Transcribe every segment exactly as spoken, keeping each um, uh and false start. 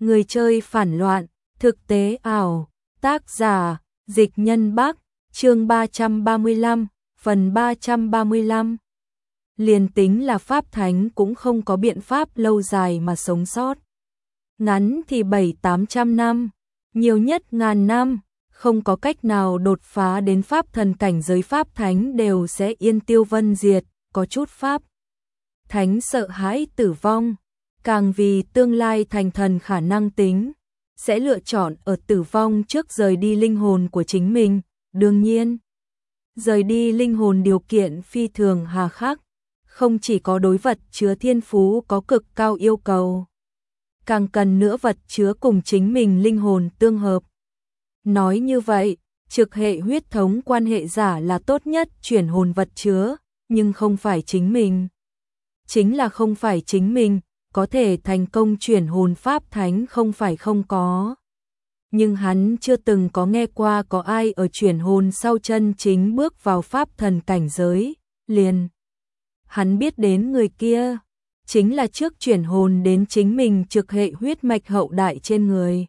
Người chơi phản loạn, thực tế ảo, tác giả, Dịch Nhân Bắc, chương ba trăm ba mươi lăm, phần ba trăm ba mươi lăm. Liền tính là Pháp Thánh cũng không có biện pháp lâu dài mà sống sót. Ngắn thì bảy tám trăm năm, nhiều nhất ngàn năm, không có cách nào đột phá đến Pháp thần cảnh giới Pháp Thánh đều sẽ yên tiêu vân diệt, có chút Pháp Thánh sợ hãi tử vong, càng vì tương lai thành thần khả năng tính, sẽ lựa chọn ở tử vong trước rời đi linh hồn của chính mình, đương nhiên. Rời đi linh hồn điều kiện phi thường hà khắc, không chỉ có đối vật chứa thiên phú có cực cao yêu cầu, càng cần nữa vật chứa cùng chính mình linh hồn tương hợp. Nói như vậy, trực hệ huyết thống quan hệ giả là tốt nhất chuyển hồn vật chứa, nhưng không phải chính mình. Chính là không phải chính mình, có thể thành công chuyển hồn Pháp Thánh không phải không có. Nhưng hắn chưa từng có nghe qua có ai ở chuyển hồn sau chân chính bước vào Pháp thần cảnh giới, liền. Hắn biết đến người kia, chính là trước chuyển hồn đến chính mình trực hệ huyết mạch hậu đại trên người.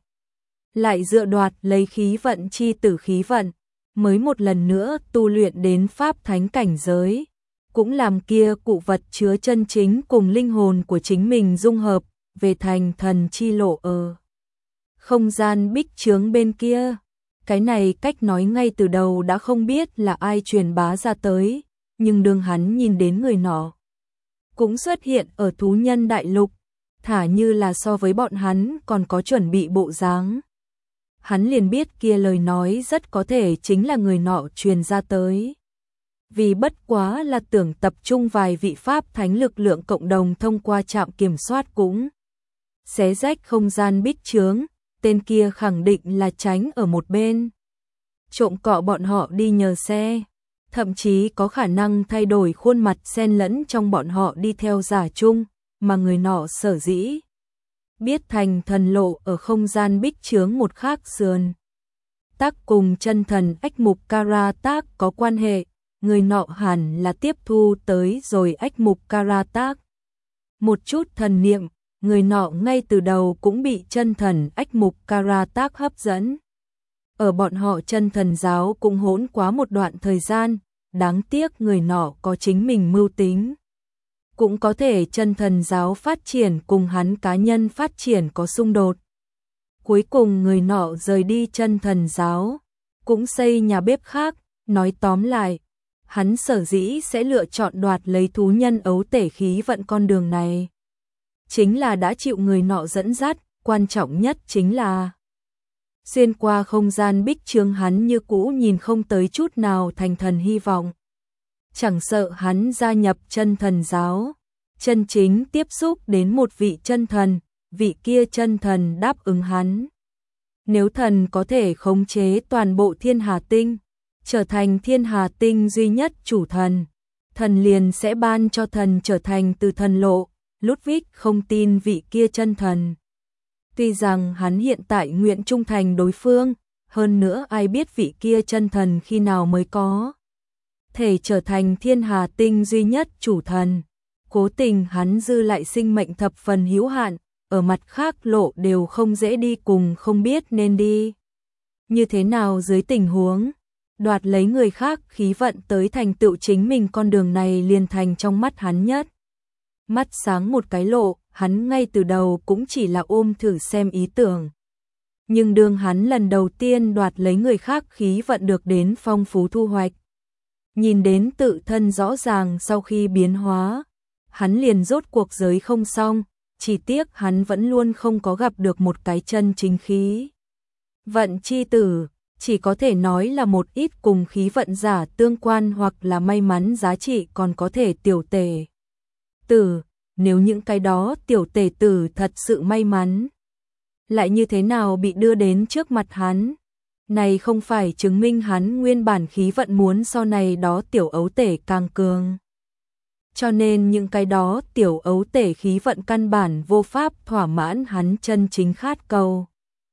Lại dựa đoạt lấy khí vận chi tử khí vận, mới một lần nữa tu luyện đến Pháp Thánh cảnh giới. Cũng làm kia cụ vật chứa chân chính cùng linh hồn của chính mình dung hợp, về thành thần chi lộ ở không gian bích chướng bên kia. Cái này cách nói ngay từ đầu đã không biết là ai truyền bá ra tới, nhưng đương hắn nhìn đến người nọ cũng xuất hiện ở thú nhân đại lục, thả như là so với bọn hắn còn có chuẩn bị bộ dáng. Hắn liền biết kia lời nói rất có thể chính là người nọ truyền ra tới. Vì bất quá là tưởng tập trung vài vị Pháp Thánh lực lượng cộng đồng thông qua trạm kiểm soát cũng xé rách không gian bích chướng, tên kia khẳng định là tránh ở một bên, trộm cọ bọn họ đi nhờ xe, thậm chí có khả năng thay đổi khuôn mặt xen lẫn trong bọn họ đi theo giả chung, mà người nọ sở dĩ biết thành thần lộ ở không gian bích chướng một khác sườn tác cùng chân thần ách mục Kara tác có quan hệ. Người nọ hẳn là tiếp thu tới rồi ách mục Kara tác. Một chút thần niệm, người nọ ngay từ đầu cũng bị chân thần ách mục Kara tác hấp dẫn. Ở bọn họ chân thần giáo cũng hỗn quá một đoạn thời gian, đáng tiếc người nọ có chính mình mưu tính. Cũng có thể chân thần giáo phát triển cùng hắn cá nhân phát triển có xung đột. Cuối cùng người nọ rời đi chân thần giáo, cũng xây nhà bếp khác, nói tóm lại. Hắn sở dĩ sẽ lựa chọn đoạt lấy thú nhân ấu tể khí vận con đường này. Chính là đã chịu người nọ dẫn dắt, quan trọng nhất chính là xuyên qua không gian bích chướng hắn như cũ nhìn không tới chút nào thành thần hy vọng. Chẳng sợ hắn gia nhập chân thần giáo, chân chính tiếp xúc đến một vị chân thần, vị kia chân thần đáp ứng hắn. Nếu thần có thể khống chế toàn bộ thiên hà tinh, trở thành thiên hà tinh duy nhất chủ thần, thần liền sẽ ban cho thần trở thành từ thần lộ. Ludwig không tin vị kia chân thần. Tuy rằng hắn hiện tại nguyện trung thành đối phương, hơn nữa ai biết vị kia chân thần khi nào mới có thể trở thành thiên hà tinh duy nhất chủ thần. Cố tình hắn dư lại sinh mệnh thập phần hữu hạn, ở mặt khác lộ đều không dễ đi cùng không biết nên đi như thế nào dưới tình huống đoạt lấy người khác khí vận tới thành tựu chính mình, con đường này liền thành trong mắt hắn nhất mắt sáng một cái lộ. Hắn ngay từ đầu cũng chỉ là ôm thử xem ý tưởng, nhưng đương hắn lần đầu tiên đoạt lấy người khác khí vận được đến phong phú thu hoạch, nhìn đến tự thân rõ ràng sau khi biến hóa, hắn liền rốt cuộc giới không xong. Chỉ tiếc hắn vẫn luôn không có gặp được một cái chân chính khí vận chi tử, chỉ có thể nói là một ít cùng khí vận giả tương quan hoặc là may mắn giá trị còn có thể tiểu tể tử. Nếu những cái đó tiểu tể tử thật sự may mắn, lại như thế nào bị đưa đến trước mặt hắn? Này không phải chứng minh hắn nguyên bản khí vận muốn so này đó tiểu ấu tể càng cường. Cho nên những cái đó tiểu ấu tể khí vận căn bản vô pháp thỏa mãn hắn chân chính khát cầu.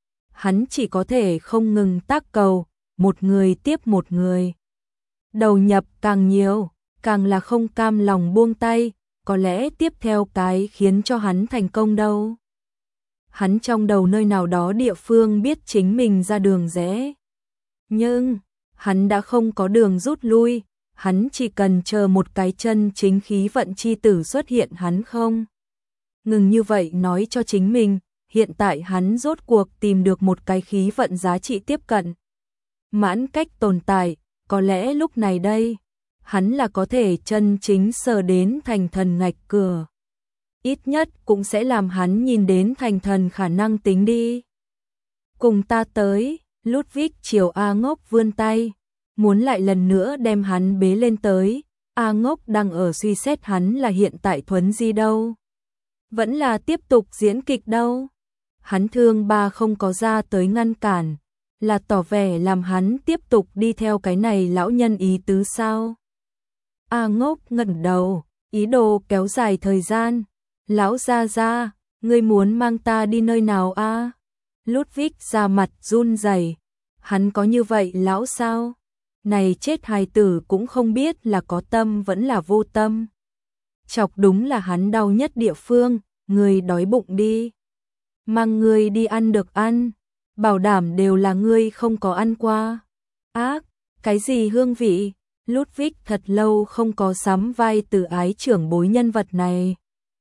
Hắn chỉ có thể không ngừng tác cầu, một người tiếp một người. Đầu nhập càng nhiều, càng là không cam lòng buông tay, có lẽ tiếp theo cái khiến cho hắn thành công đâu. Hắn trong đầu nơi nào đó địa phương biết chính mình ra đường rẽ. Nhưng, hắn đã không có đường rút lui, hắn chỉ cần chờ một cái chân chính khí vận chi tử xuất hiện hắn không. Ngừng như vậy nói cho chính mình, hiện tại hắn rốt cuộc tìm được một cái khí vận giá trị tiếp cận. Mãn cách tồn tại, có lẽ lúc này đây, hắn là có thể chân chính sờ đến thành thần ngạch cửa. Ít nhất cũng sẽ làm hắn nhìn đến thành thần khả năng tính đi. Cùng ta tới, Ludwig chiều A Ngốc vươn tay, muốn lại lần nữa đem hắn bế lên tới. A Ngốc đang ở suy xét hắn là hiện tại thuấn di đâu. Vẫn là tiếp tục diễn kịch đâu. Hắn thương ba không có ra tới ngăn cản, là tỏ vẻ làm hắn tiếp tục đi theo cái này lão nhân ý tứ sao. A Ngốc ngẩng đầu, ý đồ kéo dài thời gian. Lão gia gia, ngươi muốn mang ta đi nơi nào a? À? Ludwig ra mặt run rẩy. Hắn có như vậy lão sao? Này chết hài tử cũng không biết là có tâm vẫn là vô tâm. Chọc đúng là hắn đau nhất địa phương, ngươi đói bụng đi. Mang ngươi đi ăn được ăn, bảo đảm đều là ngươi không có ăn qua. Ác, cái gì hương vị? Ludwig thật lâu không có sắm vai từ ái trưởng bối nhân vật này.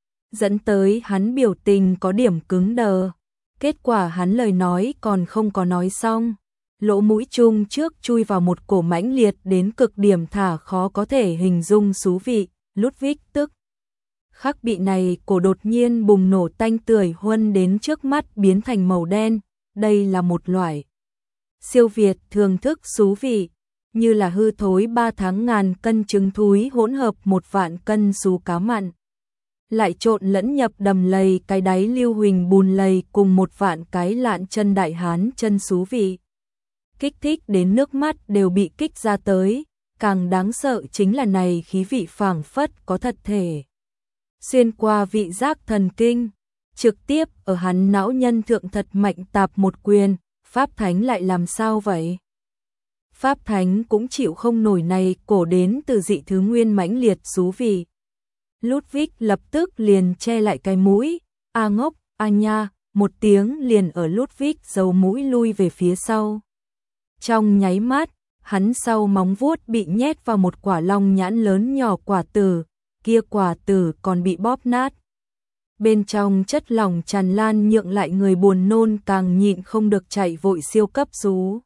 Dẫn tới hắn biểu tình có điểm cứng đờ. Kết quả hắn lời nói còn không có nói xong. Lỗ mũi chung trước chui vào một cổ mãnh liệt đến cực điểm thả khó có thể hình dung xú vị. Ludwig tức khắc bị này cổ đột nhiên bùng nổ tanh tưởi huân đến trước mắt biến thành màu đen. Đây là một loại siêu việt thường thức xú vị, như là hư thối ba tháng ngàn cân trứng thúi hỗn hợp một vạn cân xú cá mặn. Lại trộn lẫn nhập đầm lầy cái đáy lưu huỳnh bùn lầy cùng một vạn cái lạn chân đại hán chân xú vị. Kích thích đến nước mắt đều bị kích ra tới, càng đáng sợ chính là này khí vị phảng phất có thật thể. Xuyên qua vị giác thần kinh, trực tiếp ở hắn não nhân thượng thật mạnh tạp một quyền, Pháp Thánh lại làm sao vậy? Pháp Thánh cũng chịu không nổi này cổ đến từ dị thứ nguyên mãnh liệt xú vị. Ludwig lập tức liền che lại cái mũi, A Ngốc, A nha, một tiếng liền ở Ludwig giấu mũi lui về phía sau. Trong nháy mắt, hắn sau móng vuốt bị nhét vào một quả long nhãn lớn nhỏ quả tử, kia quả tử còn bị bóp nát. Bên trong chất lỏng tràn lan nhượng lại người buồn nôn càng nhịn không được chạy vội siêu cấp xú.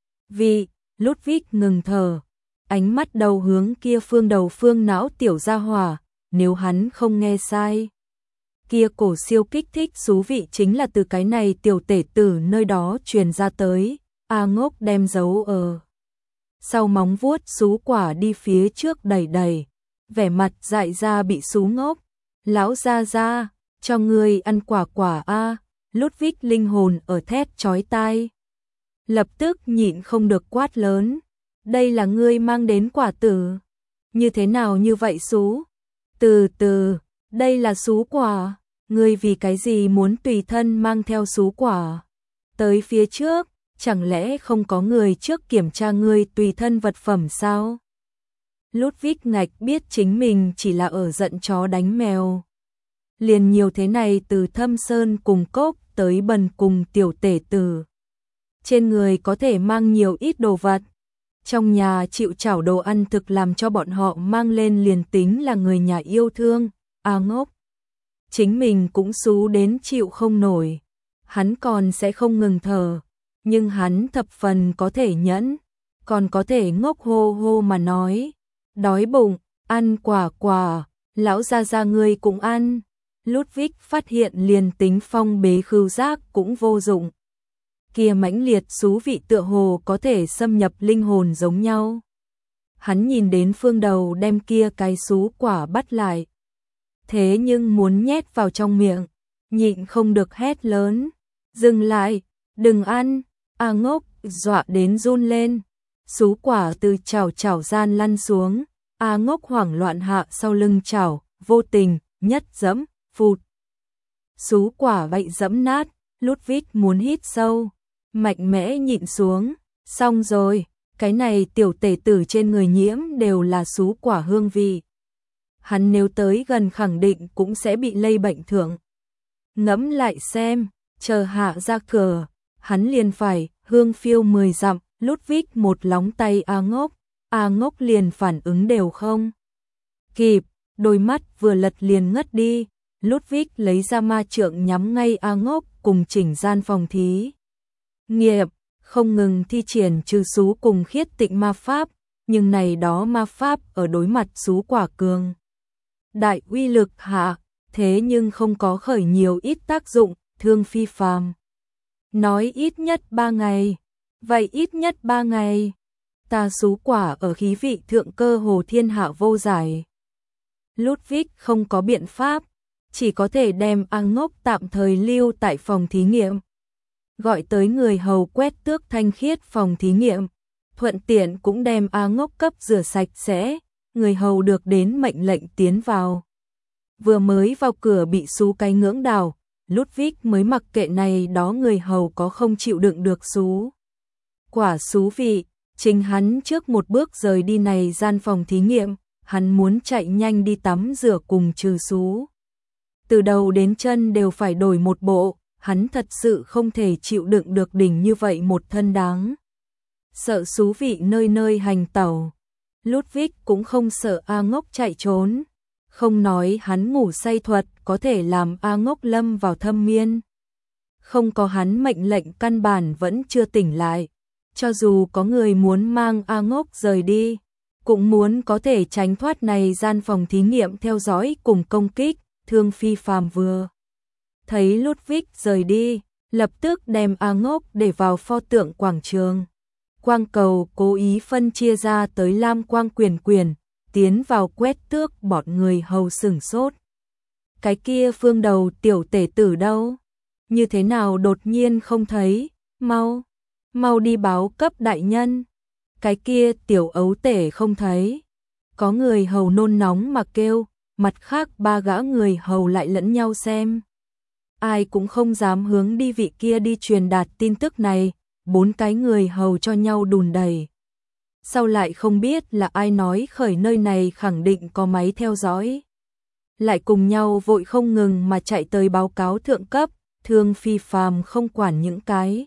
Vì, Ludwig ngừng thở, ánh mắt đầu hướng kia phương đầu phương não tiểu gia hỏa. Nếu hắn không nghe sai, kia cổ siêu kích thích xú vị chính là từ cái này tiểu tể tử nơi đó truyền ra tới. A Ngốc đem giấu ở sau móng vuốt xú quả đi phía trước đẩy đẩy, vẻ mặt dại ra bị xú ngốc. Lão gia gia, cho ngươi ăn quả quả a. Ludwig linh hồn ở thét chói tai, lập tức nhịn không được quát lớn, đây là ngươi mang đến quả tử, như thế nào như vậy xú? Từ từ, đây là xú quả, ngươi vì cái gì muốn tùy thân mang theo xú quả? Tới phía trước, chẳng lẽ không có người trước kiểm tra ngươi tùy thân vật phẩm sao? Ludwig ngạch biết chính mình chỉ là ở giận chó đánh mèo. Liền nhiều thế này từ Thâm Sơn cùng Cốc tới Bần cùng tiểu tể tử. Trên người có thể mang nhiều ít đồ vật. Trong nhà chịu chảo đồ ăn thực làm cho bọn họ mang lên liền tính là người nhà yêu thương. A Ngốc, chính mình cũng xú đến chịu không nổi. Hắn còn sẽ không ngừng thở, nhưng hắn thập phần có thể nhẫn, còn có thể ngốc hô hô mà nói, đói bụng, ăn quả quả, lão gia gia ngươi cũng ăn. Ludwig phát hiện liền tính phong bế khứu giác cũng vô dụng. Kia mãnh liệt xú vị tựa hồ có thể xâm nhập linh hồn giống nhau. Hắn nhìn đến phương đầu đem kia cái xú quả bắt lại. Thế nhưng muốn nhét vào trong miệng, nhịn không được hét lớn. Dừng lại, đừng ăn. A Ngốc dọa đến run lên. Xú quả từ chảo chảo gian lăn xuống. A Ngốc hoảng loạn hạ sau lưng chảo, vô tình, nhất dẫm, phụt. Xú quả vậy dẫm nát, Ludwig muốn hít sâu, mạnh mẽ nhịn xuống. Xong rồi, cái này tiểu tể tử trên người nhiễm đều là xú quả hương vị. Hắn nếu tới gần khẳng định cũng sẽ bị lây bệnh thượng. Ngẫm lại xem, chờ hạ ra cửa, hắn liền phải hương phiêu mười dặm, Ludwig một lóng tay A Ngốc, A Ngốc liền phản ứng đều không kịp, đôi mắt vừa lật liền ngất đi. Ludwig lấy ra ma trượng nhắm ngay A Ngốc cùng chỉnh gian phòng thí nghiệm, không ngừng thi triển trừ xú cùng khiết tịnh ma pháp, nhưng này đó ma pháp ở đối mặt xú quả cường đại uy lực hạ, thế nhưng không có khởi nhiều ít tác dụng, Thương Phi Phàm nói ít nhất ba ngày, vậy ít nhất ba ngày, ta xú quả ở khí vị thượng cơ hồ thiên hạ vô giải. Ludwig không có biện pháp, chỉ có thể đem A Ngốc tạm thời lưu tại phòng thí nghiệm, gọi tới người hầu quét tước thanh khiết phòng thí nghiệm, thuận tiện cũng đem A Ngốc cấp rửa sạch sẽ, người hầu được đến mệnh lệnh tiến vào. Vừa mới vào cửa bị xú cái ngưỡng đào, Ludwig mới mặc kệ này đó người hầu có không chịu đựng được xú quả xú vị, chính hắn trước một bước rời đi này gian phòng thí nghiệm, hắn muốn chạy nhanh đi tắm rửa cùng trừ xú. Từ đầu đến chân đều phải đổi một bộ, hắn thật sự không thể chịu đựng được đỉnh như vậy một thân đáng. Sợ xú vị nơi nơi hành tẩu. Ludwig cũng không sợ A Ngốc chạy trốn, không nói hắn ngủ say thuật có thể làm A Ngốc lâm vào thâm miên. Không có hắn mệnh lệnh căn bản vẫn chưa tỉnh lại, cho dù có người muốn mang A Ngốc rời đi, cũng muốn có thể tránh thoát này gian phòng thí nghiệm theo dõi cùng công kích. Thương Phi Phàm vừa thấy Ludwig rời đi, lập tức đem A Ngốc để vào pho tượng quảng trường. Quang cầu cố ý phân chia ra tới lam quang quyền quyền, tiến vào quét tước bọn người hầu sửng sốt. Cái kia phương đầu tiểu tể tử đâu? Như thế nào đột nhiên không thấy? Mau, mau đi báo cấp đại nhân. Cái kia tiểu ấu tể không thấy. Có người hầu nôn nóng mà kêu, mặt khác ba gã người hầu lại lẫn nhau xem. Ai cũng không dám hướng đi vị kia đi truyền đạt tin tức này, bốn cái người hầu cho nhau đùn đẩy. Sau lại không biết là ai nói khởi nơi này khẳng định có máy theo dõi. Lại cùng nhau vội không ngừng mà chạy tới báo cáo thượng cấp, Thương Phi Phàm không quản những cái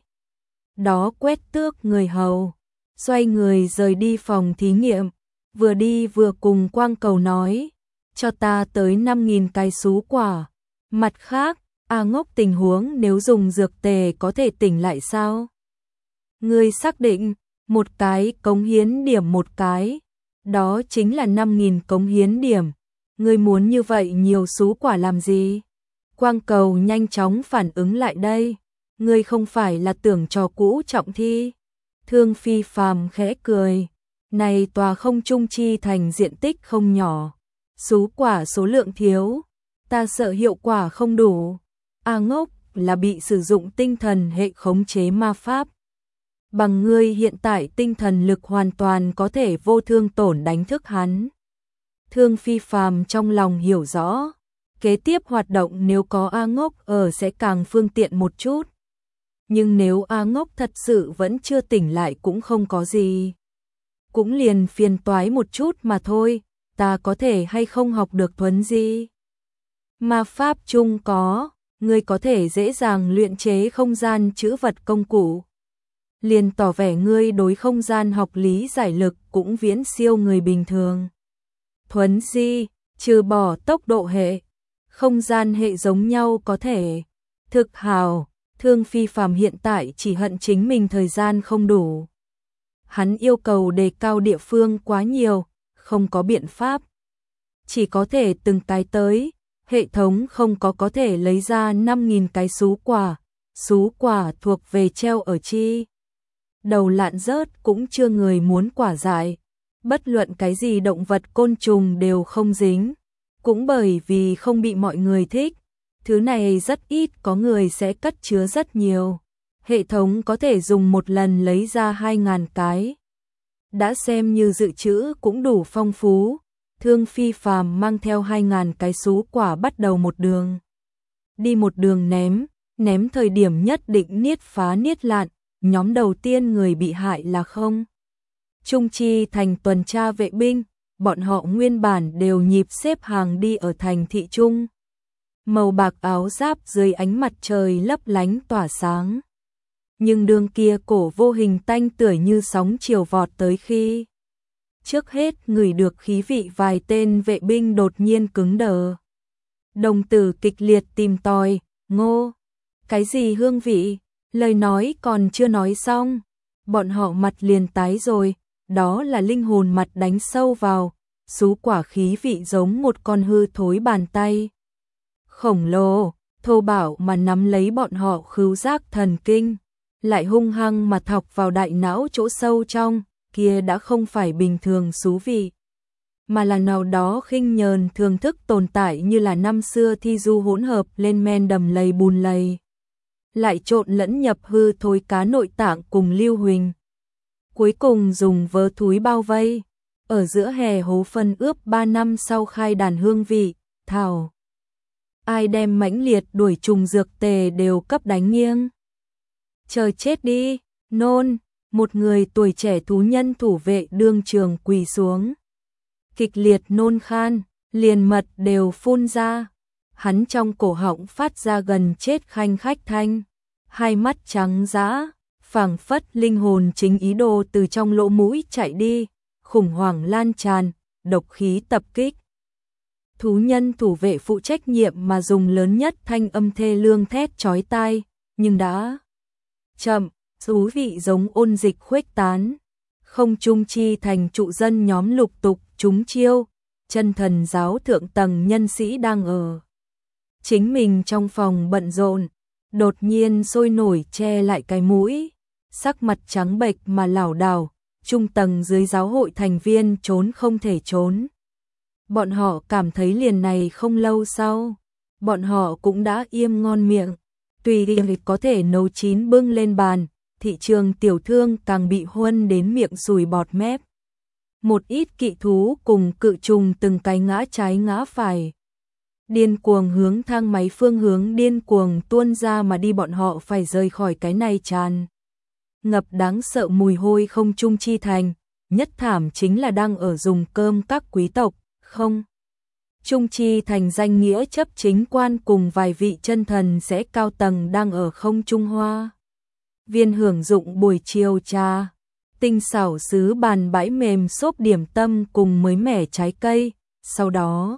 đó quét tước người hầu, xoay người rời đi phòng thí nghiệm, vừa đi vừa cùng Quang Cầu nói, cho ta tới năm nghìn cái xú quả. Mặt khác, A Ngốc tình huống nếu dùng dược tề có thể tỉnh lại sao? Ngươi xác định, một cái cống hiến điểm một cái, đó chính là năm nghìn cống hiến điểm. Ngươi muốn như vậy nhiều xú quả làm gì? Quang Cầu nhanh chóng phản ứng lại đây. Ngươi không phải là tưởng trò cũ trọng thi. Thương Phi Phàm khẽ cười. Này tòa không trung chi thành diện tích không nhỏ. Xú quả số lượng thiếu. Ta sợ hiệu quả không đủ. A Ngốc là bị sử dụng tinh thần hệ khống chế ma pháp. Bằng ngươi hiện tại tinh thần lực hoàn toàn có thể vô thương tổn đánh thức hắn. Thương Phi Phàm trong lòng hiểu rõ, kế tiếp hoạt động nếu có A Ngốc ở sẽ càng phương tiện một chút. Nhưng nếu A Ngốc thật sự vẫn chưa tỉnh lại cũng không có gì. Cũng liền phiền toái một chút mà thôi, ta có thể hay không học được thuấn gì. Ma pháp chung có, ngươi có thể dễ dàng luyện chế không gian trữ vật công cụ. Liền tỏ vẻ ngươi đối không gian học lý giải lực cũng viễn siêu người bình thường. Thuấn di, trừ bỏ tốc độ hệ, không gian hệ giống nhau có thể. Thực hào, Thương Phi Phàm hiện tại chỉ hận chính mình thời gian không đủ. Hắn yêu cầu đề cao địa phương quá nhiều, không có biện pháp. Chỉ có thể từng cái tới, hệ thống không có có thể lấy ra năm nghìn cái xú quả, xú quả thuộc về treo ở chi. Đầu lạn rớt cũng chưa người muốn quả dại, bất luận cái gì động vật côn trùng đều không dính, cũng bởi vì không bị mọi người thích, thứ này rất ít có người sẽ cất chứa rất nhiều, hệ thống có thể dùng một lần lấy ra hai ngàn cái. Đã xem như dự trữ cũng đủ phong phú, Thương Phi Phàm mang theo hai ngàn cái xú quả bắt đầu một đường. Đi một đường ném, ném thời điểm nhất định niết phá niết lạn. Nhóm đầu tiên người bị hại là không Trung Chi thành tuần tra vệ binh, bọn họ nguyên bản đều nhịp xếp hàng đi ở thành thị trung. màu bạc áo giáp dưới ánh mặt trời lấp lánh tỏa sáng. Nhưng đường kia cổ vô hình tanh tưởi như sóng chiều vọt tới khi. Trước hết ngửi được khí vị vài tên vệ binh đột nhiên cứng đờ. Đồng tử kịch liệt tìm tòi, ngô. Cái gì hương vị? Lời nói còn chưa nói xong. Bọn họ mặt liền tái rồi, đó là linh hồn mặt đánh sâu vào. Sú quả khí vị giống một con hư thối bàn tay. Khổng lồ, thô bạo mà nắm lấy bọn họ khứu giác thần kinh. Lại hung hăng mà thọc vào đại não chỗ sâu trong, kia đã không phải bình thường xú vị. Mà là nào đó khinh nhờn thường thức tồn tại như là năm xưa thi du hỗn hợp lên men đầm lầy bùn lầy. Lại trộn lẫn nhập hư thối cá nội tạng cùng lưu huỳnh. Cuối cùng dùng vớ thúi bao vây. Ở giữa hè hố phân ướp ba năm sau khai đàn hương vị, thảo. Ai đem mãnh liệt đuổi trùng dược tề đều cấp đánh nghiêng. Trời chết đi, nôn, một người tuổi trẻ thú nhân thủ vệ đương trường quỳ xuống. Kịch liệt nôn khan, liền mật đều phun ra. Hắn trong cổ họng phát ra gần chết khanh khách thanh. Hai mắt trắng dã, phảng phất linh hồn chính ý đồ từ trong lỗ mũi chạy đi. Khủng hoảng lan tràn, độc khí tập kích. Thú nhân thủ vệ phụ trách nhiệm mà dùng lớn nhất thanh âm thê lương thét chói tai, nhưng đã chậm, thú vị giống ôn dịch khuếch tán. Không trung chi thành trụ dân nhóm lục tục trúng chiêu, chân thần giáo thượng tầng nhân sĩ đang ở. Chính mình trong phòng bận rộn, đột nhiên sôi nổi che lại cái mũi, sắc mặt trắng bệch mà lảo đảo. Trung tầng dưới giáo hội thành viên trốn không thể trốn. Bọn họ cảm thấy liền này không lâu sau, bọn họ cũng đã im ngon miệng. Tùy đi có thể nấu chín bưng lên bàn, thị trường tiểu thương càng bị huân đến miệng sùi bọt mép. Một ít kỵ thú cùng cự trùng từng cái ngã trái ngã phải. Điên cuồng hướng thang máy phương hướng điên cuồng tuôn ra mà đi, bọn họ phải rời khỏi cái này tràn ngập đáng sợ mùi hôi không trung chi thành, nhất thảm chính là đang ở dùng cơm các quý tộc, không. Trung chi thành danh nghĩa chấp chính quan cùng vài vị chân thần sẽ cao tầng đang ở không trung hoa. Viên hưởng dụng buổi chiều trà, tinh xảo sứ bàn bãi mềm xốp điểm tâm cùng mới mẻ trái cây, sau đó.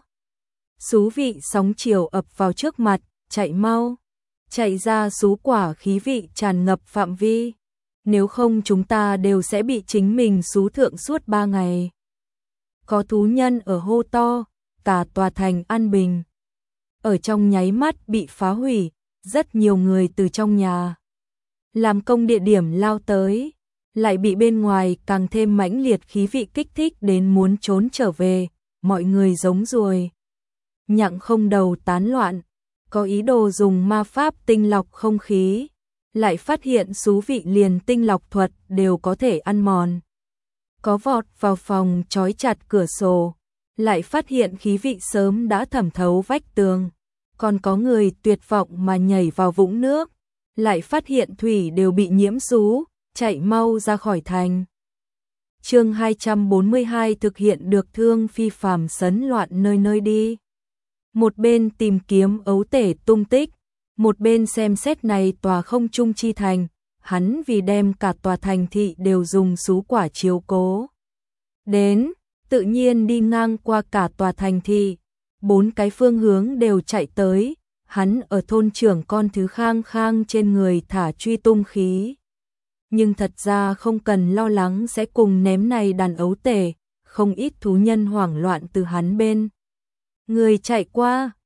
Xú vị sóng chiều ập vào trước mặt, chạy mau, chạy ra xú quả khí vị tràn ngập phạm vi. Nếu không chúng ta đều sẽ bị chính mình xú thượng suốt ba ngày. Có thú nhân ở hô to, cả tòa thành an bình. Ở trong nháy mắt bị phá hủy, rất nhiều người từ trong nhà. Làm công địa điểm lao tới, lại bị bên ngoài càng thêm mãnh liệt khí vị kích thích đến muốn trốn trở về, mọi người giống ruồi. Nhặng không đầu tán loạn, có ý đồ dùng ma pháp tinh lọc không khí. Lại phát hiện xú vị liền tinh lọc thuật đều có thể ăn mòn. Có vọt vào phòng trói chặt cửa sổ, lại phát hiện khí vị sớm đã thẩm thấu vách tường. Còn có người tuyệt vọng mà nhảy vào vũng nước, lại phát hiện thủy đều bị nhiễm xú, chạy mau ra khỏi thành. Chương hai trăm bốn mươi hai thực hiện được thương phi phàm sấn loạn nơi nơi đi. Một bên tìm kiếm ấu tể tung tích, một bên xem xét này tòa không trung chi thành, hắn vì đem cả tòa thành thị đều dùng xú quả chiếu cố. Đến, tự nhiên đi ngang qua cả tòa thành thị, bốn cái phương hướng đều chạy tới, hắn ở thôn trưởng con thứ khang khang trên người thả truy tung khí. Nhưng thật ra không cần lo lắng sẽ cùng ném này đàn ấu tể, không ít thú nhân hoảng loạn từ hắn bên. Người chạy qua,